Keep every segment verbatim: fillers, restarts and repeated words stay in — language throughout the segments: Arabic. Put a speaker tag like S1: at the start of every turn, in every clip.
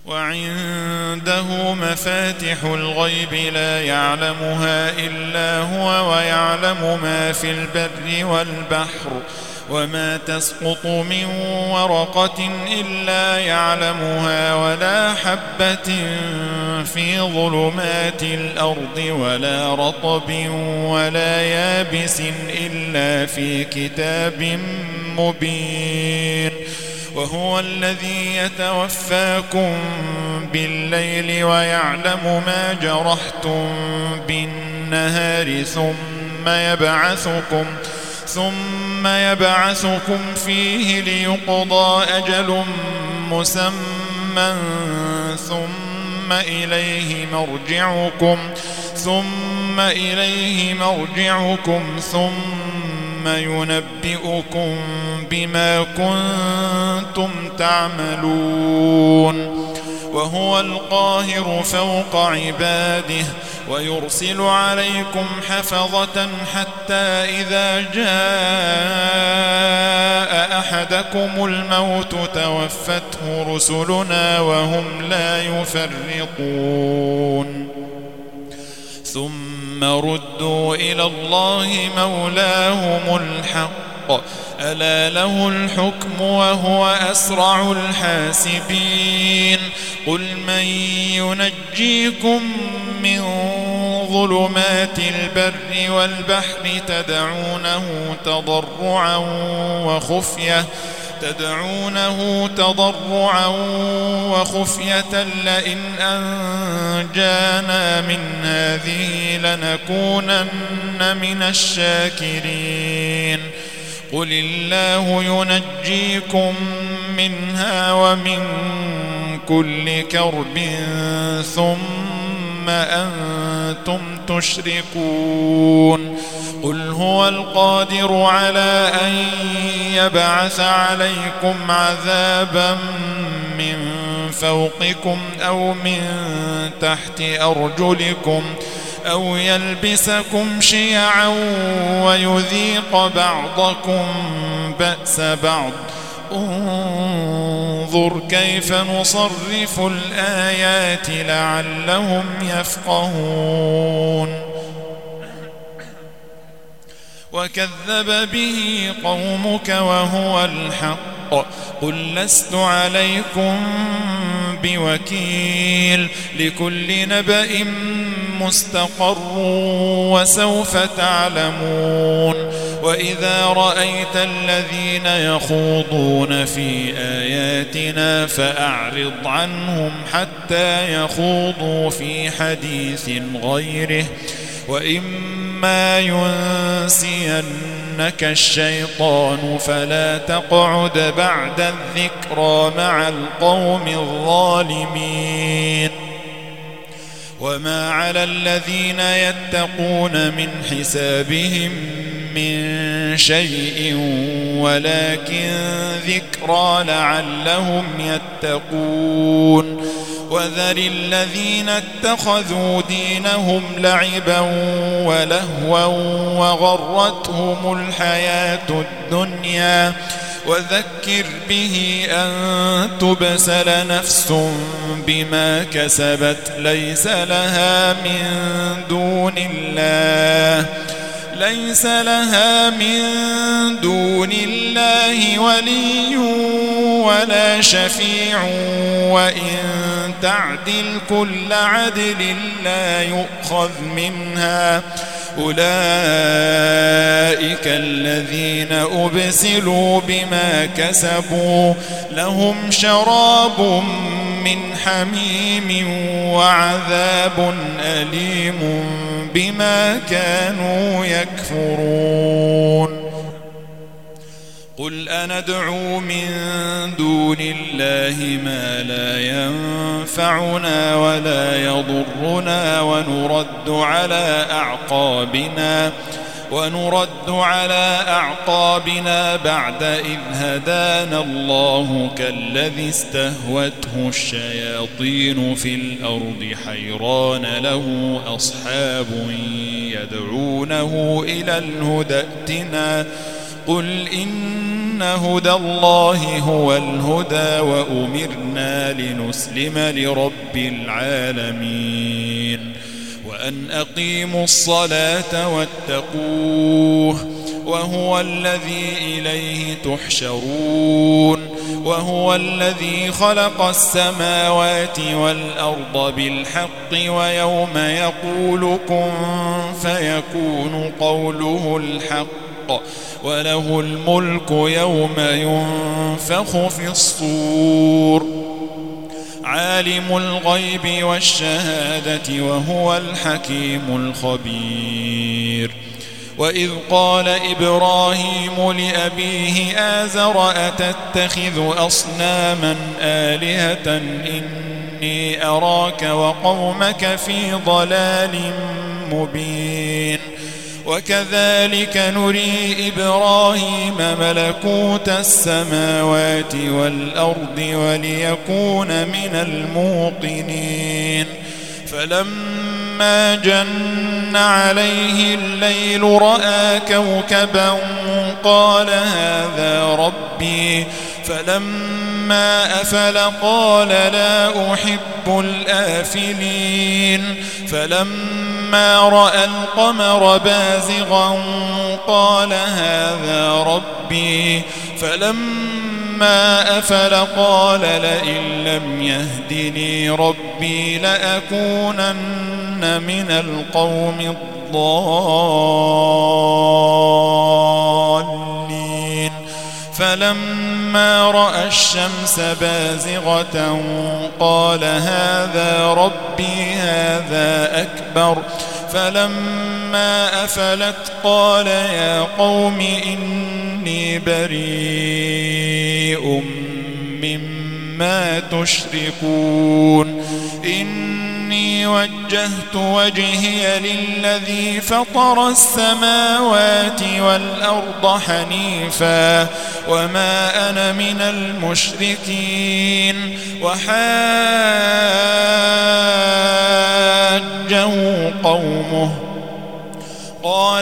S1: وعنده مفاتح الغيب لا يعلمها إلا هو ويعلم ما في البر والبحر وما تسقط من ورقة إلا يعلمها ولا حبة في ظلمات الأرض ولا رطب ولا يابس إلا في كتاب مبين وهو الذي يتوفاكم بالليل ويعلم ما جرحتم بالنهار ثم يبعثكم ثم يبعثكم فيه ليقضى أجل مسمى ثم إليه مرجعكم ثم إليه مرجعكم ثم ينبئكم بما كنتم تعملون وهو القاهر فوق عباده ويرسل عليكم حفظة حتى إذا جاء أحدكم الموت توفته رسلنا وهم لا يفرطون ثم ردوا إلى الله مولاهم الحق ألا له الحكم وهو أسرع الحاسبين قل من ينجيكم من ظلمات البر والبحر تدعونه تضرعا وخفية تدعونه تضرعا وخفية لئن أنجانا من هذه لنكونن من الشاكرين قل الله ينجيكم منها ومن كل كرب ثم أنتم تشركون قل هو القادر على أن يبعث عليكم عذابا من فوقكم أو من تحت أرجلكم أو يلبسكم شيعا ويذيق بعضكم بأس بعض انظر كيف نصرف الآيات لعلهم يفقهون وكذب به قومك وهو الحق قل لست عليكم بوكيل لكل نبأ مستقر وسوف تعلمون وإذا رأيت الذين يخوضون في آياتنا فأعرض عنهم حتى يخوضوا في حديث غيره وإما ينسينك الشيطان فلا تقعد بعد الذكرى مع القوم الظالمين وما على الذين يتقون من حسابهم من شيء ولكن ذكرى لعلهم يتقون وذر الذين اتخذوا دينهم لعبا ولهوا وغرتهم الحياة الدنيا وذكر به أن تبسل نفس بما كسبت ليس لها من دون الله ليس لها من دون الله ولي ولا شفيع وإن تعدل كل عدل لا يؤخذ منها أولئك الذين أبسلوا بما كسبوا لهم شراب من حميم وعذاب أليم بما كانوا يكفرون قل أندعو من دون الله ما لا ينفعنا ولا يضرنا ونرد على أعقابنا ونرد على أعقابنا بعد إذ هدانا الله كالذي استهوته الشياطين في الأرض حيران له أصحاب يدعونه إلى الهدى ائتنا قل إن هدى الله هو الهدى وأمرنا لنسلم لرب العالمين وأن أقيموا الصلاة واتقوه وهو الذي إليه تحشرون وهو الذي خلق السماوات والأرض بالحق ويوم يقول كن فيكون قوله الحق وله الملك يوم ينفخ في الصور عالم الغيب والشهادة وهو الحكيم الخبير وإذ قال إبراهيم لأبيه آزر أتتخذ أصناما آلهة إني أراك وقومك في ضلال مبين وكذلك نري إبراهيم ملكوت السماوات والأرض وليكون من الموقنين فلما جن عليه الليل رأى كوكبا قال هذا ربي فلما أفل قال لا أحب الآفلين فلما رأى القمر بازغا قال هذا ربي فلما أفل قال لئن لم يهدني ربي لأكونن من القوم الضالين فلما رأى الشمس بازغة قال هذا ربي هذا أكبر فلما أفلت قال يا قوم إني بريء مما تشركون إني وجهت وجهي للذي فطر السماوات والأرض حنيفا وما أنا من المشركين وحاجه قومه قال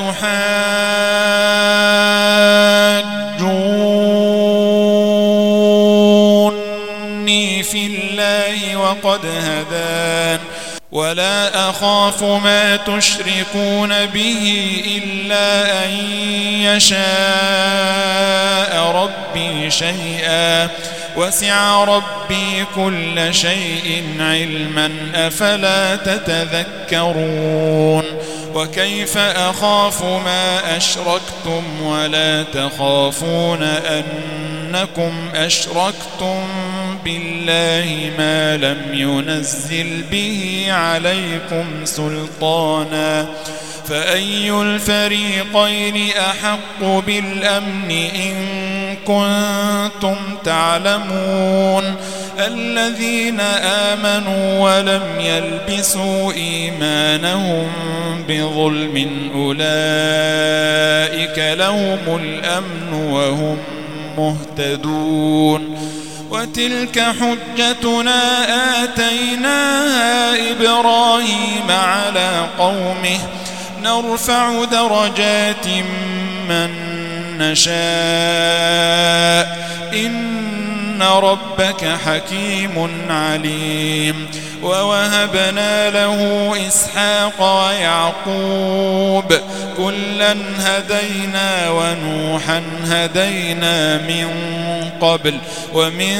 S1: أتحاجوني في الله وقد هدان ولا أخاف ما تشركون به إلا أن يشاء ربي شيئا وسع ربي كل شيء علما أفلا تتذكرون وكيف أخاف ما أشركتم ولا تخافون أنكم أشركتم بالله ما لم ينزل به عليكم سلطانا فأي الفريقين أحق بالأمن إن كنتم تعلمون الذين آمنوا ولم يلبسوا إيمانهم بظلم أولئك لهم الأمن وهم مهتدون وتلك حجتنا آتيناها إبراهيم على قومه نرفع درجات من نشاء إن ربك حكيم عليم ووهبنا له إسحاق ويعقوب كلا هدينا ونوحا هدينا من قبل ومن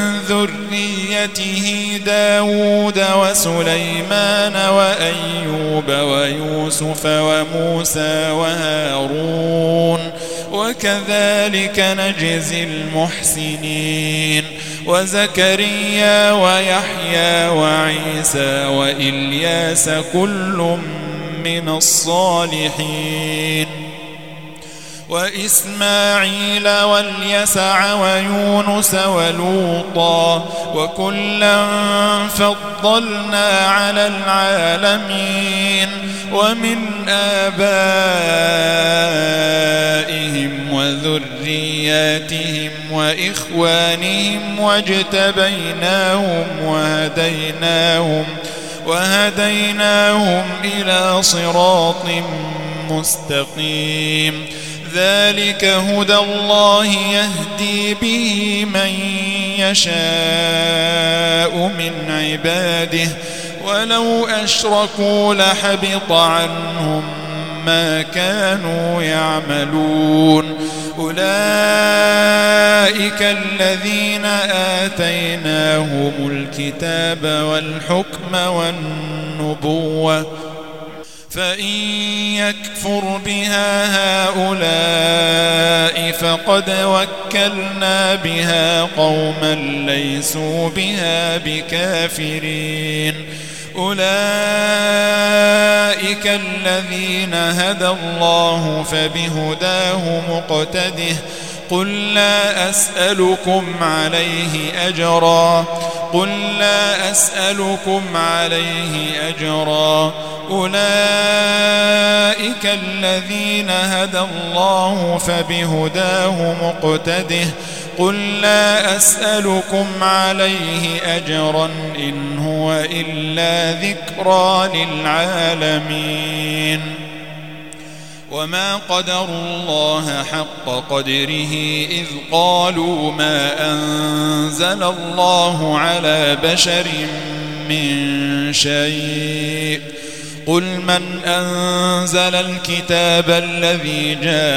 S1: ذريته داود وسليمان وأيوب ويوسف وموسى وهارون وكذلك نجزي المحسنين وزكريا ويحيى وعيسى وإلياس كل من الصالحين وإسماعيل واليسع ويونس ولوطا وكلا فضلنا على العالمين ومن آبائهم وذرياتهم وإخوانهم واجتبيناهم وهديناهم وهديناهم إلى صراط مستقيم ذلك هدى الله يهدي به من يشاء من عباده ولو أشركوا لحبط عنهم ما كانوا يعملون أولئك الذين آتيناهم الكتاب والحكم والنبوة فإن يكفر بها هؤلاء فقد وكلنا بها قوما ليسوا بها بكافرين أولئك الذين هدى الله فبهداه مقتده قل لا أسألكم عليه أجرا قل لا أسألكم عليه أجرا أولئك الذين هدى الله فبهداه مقتده قل لا أسألكم عليه أجرا إن هو إلا ذكرى للعالمين وما قدروا الله حق قدره إذ قالوا ما أنزل الله على بشر من شيء قل من أنزل الكتاب الذي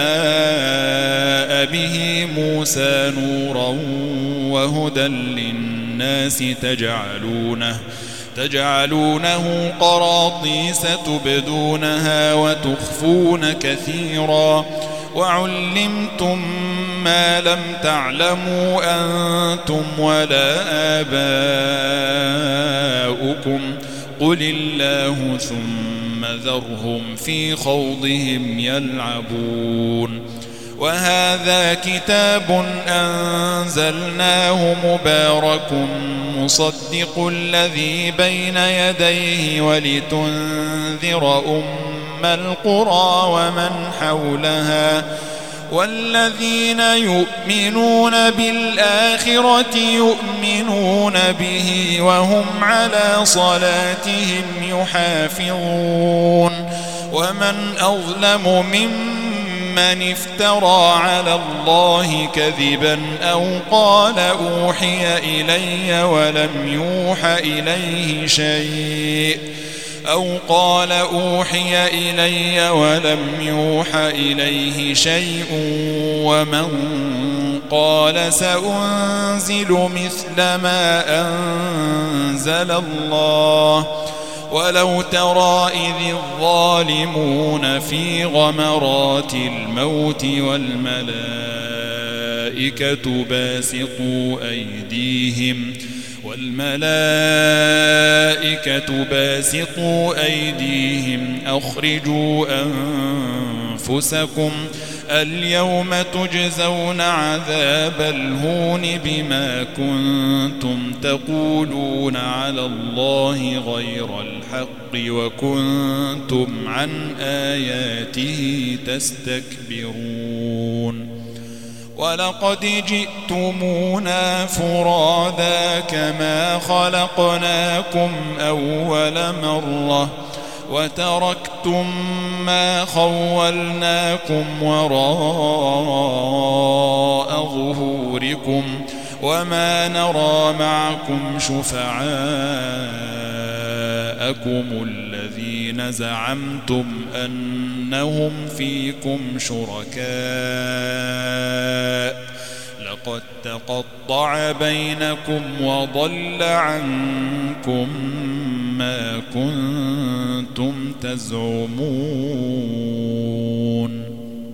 S1: جاء به موسى نورا وهدى للناس تجعلونه تجعلونه قراطيس تبدونها وتخفون كثيرا وعلمتم ما لم تعلموا أنتم ولا آباؤكم قل الله ثم ذرهم في خوضهم يلعبون وهذا كتاب أنزلناه مبارك مصدق الذي بين يديه ولتنذر أم القرى ومن حولها والذين يؤمنون بالآخرة يؤمنون به وهم على صلاتهم يحافظون ومن أظلم ممن افترى على الله كذبا أو قال أوحي إلي ولم يوح إليه شيء أو قال أوحي إلي ولم يوح إليه شيء ومن قال سأنزل مثل ما أنزل الله ولو ترى إذ الظالمون في غمرات الموت والملائكة باسطوا أيديهم والملائكة باسطوا أيديهم أخرجوا أنفسكم اليوم تجزون عذاب الهون بما كنتم تقولون على الله غير الحق وكنتم عن آياته تستكبرون ولقد جئتمونا فرادا كما خلقناكم أول مرة وتركتم ما خولناكم وراء ظهوركم وما نرى معكم شفعاءكم الذين زعمتم أنهم فيكم شركاء لقد تقطع بينكم وضل عنكم ما كنتم تزعمون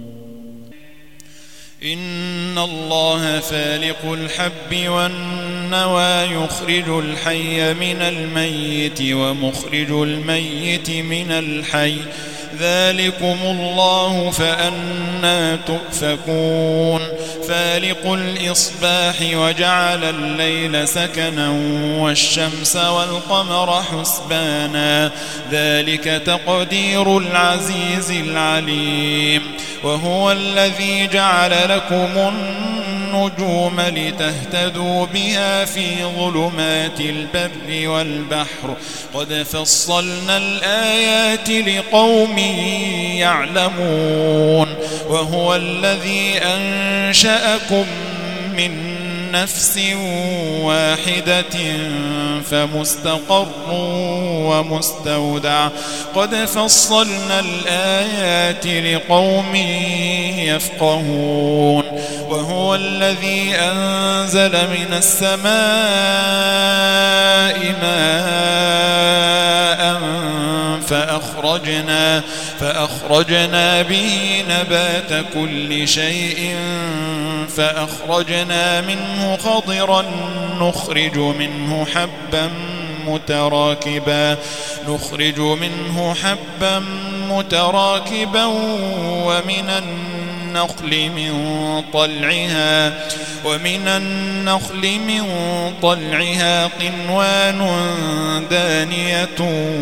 S1: إن الله فالق الحب والنوى يخرج الحي من الميت ومخرج الميت من الحي ذلكم الله فأنى تؤفكون فالق الإصباح وجعل الليل سكنا والشمس والقمر حسبانا ذلك تقدير العزيز العليم وهو الذي جعل لكم النجوم لتهتدوا بها في ظلمات البر والبحر قد فصلنا الآيات لقوم يعلمون وهو الذي أنشأكم من نفس واحدة فمستقر ومستودع قد فصلنا الآيات لقوم يفقهون وهو الذي أنزل من السماء ماء فأخرجنا, فأخرجنا به نبات كل شيء فأخرجنا منه خضرا نخرج منه حبا متراكبا نخرج منه حبا متراكبا ومن النخل من طلعها ومن النخل من طلعها قنوان دانية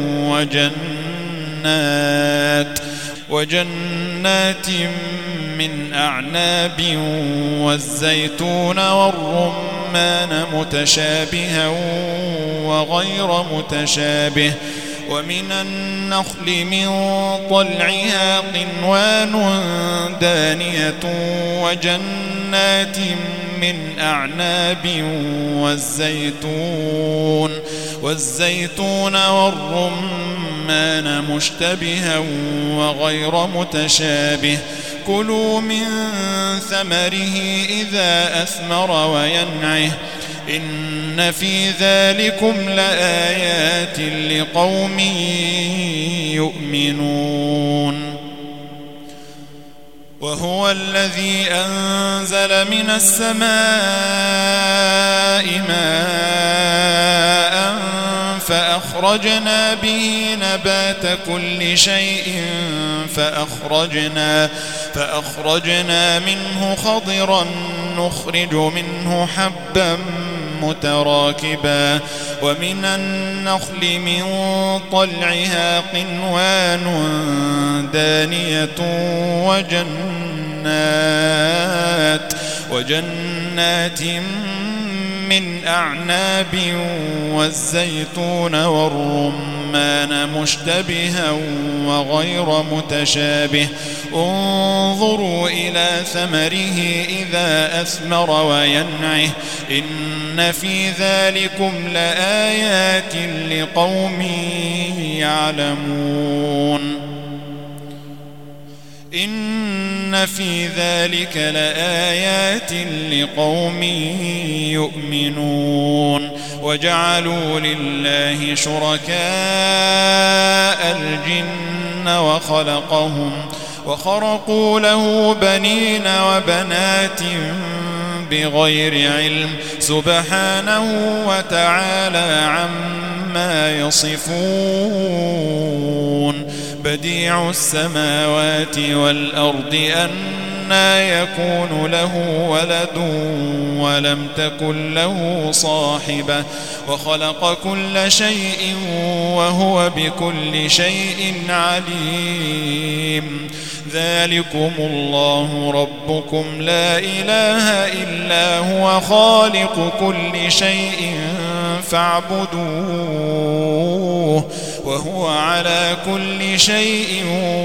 S1: وجنات وجنات من أعناب والزيتون والرمان متشابها وغير متشابه ومن النخل من طلعها قنوان دانية وجنات من أعناب والزيتون والزيتون والرمان مشتبها وغير متشابه كلوا من ثمره إذا أثمر وينعه إن في ذلكم لآيات لقوم يؤمنون وهو الذي أنزل من السماء ماء فأخرجنا به نبات كل شيء فأخرجنا, فأخرجنا منه خضرا نخرج منه حبا متراكبا ومن النخل من طلعها قنوان دانية وجنات وجنات من أعناب والزيتون والرمان مشتبها وغير متشابه انظروا إلى ثمره إذا أثمر وينعه إن في ذلكم لآيات لقوم يعلمون إن في ذلك لآيات لقوم يؤمنون وجعلوا لله شركاء الجن وخلقهم وخرقوا له بنين وبنات بغير علم سبحانه وتعالى عما يصفون بديع السماوات والأرض أنى يكون له ولد ولم تكن له صاحبة وخلق كل شيء وهو بكل شيء عليم ذلكم الله ربكم لا إله إلا هو خالق كل شيء فاعبدوه وهو على كل شيء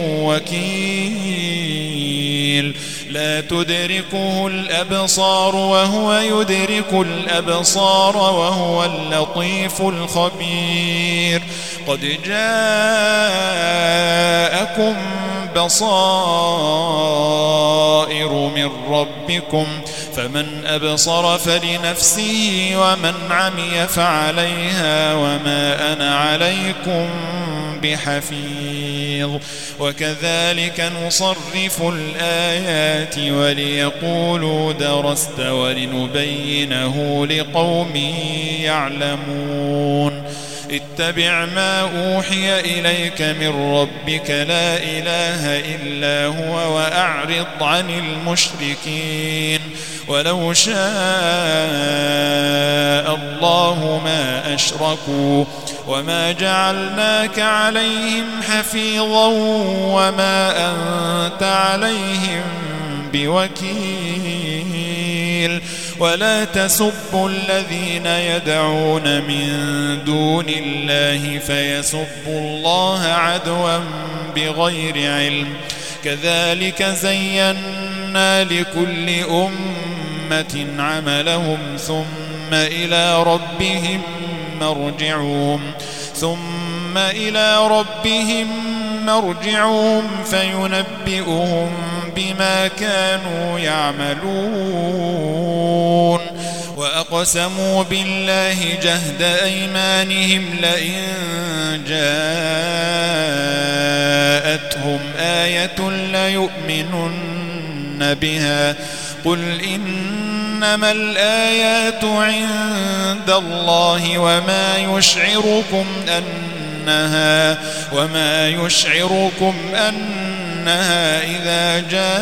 S1: وكيل لا تدركه الأبصار وهو يدرك الأبصار وهو اللطيف الخبير قد جاءكم بصائر من ربكم فمن أبصر فلنفسه ومن عمي فعليها وما أنا عليكم بحفيظ وكذلك نصرف الآيات وليقولوا درست ولنبينه لقوم يعلمون اتبع ما أوحي إليك من ربك لا إله إلا هو وأعرض عن المشركين ولو شاء الله ما أشركوا وما جعلناك عليهم حفيظا وما أنت عليهم بوكيل ولا تسبوا الذين يدعون من دون الله فيسبوا الله عدوا بغير علم كذلك زينا لكل أمة عملهم ثم إلى ربهم مرجعهم ثم إلى ربهم مرجعهم فينبئهم بما كانوا يعملون وأقسموا بالله جهد أيمانهم لئن جاءتهم آية ليؤمنن بها قل إنما الآيات عند الله وما يشعركم أنها وما يشعركم أنها إذا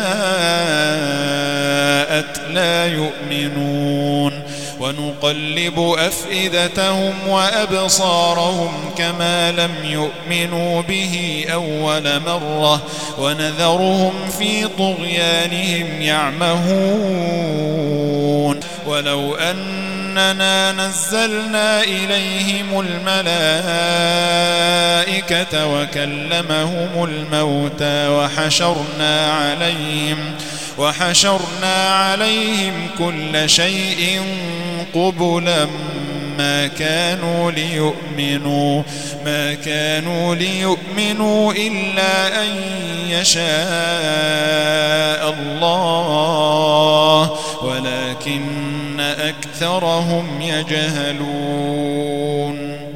S1: جاءت لا يؤمنون ونقلب أفئدتهم وأبصارهم كما لم يؤمنوا به أول مرة ونذرهم في طغيانهم يعمهون ولو أننا نزلنا إليهم الملائكة وكلمهم الموتى وحشرنا عليهم وحشرنا عليهم كل شيء قبلا ما كانوا ليؤمنوا ما كانوا ليؤمنوا إلا أن يشاء الله ولكن أكثرهم يجهلون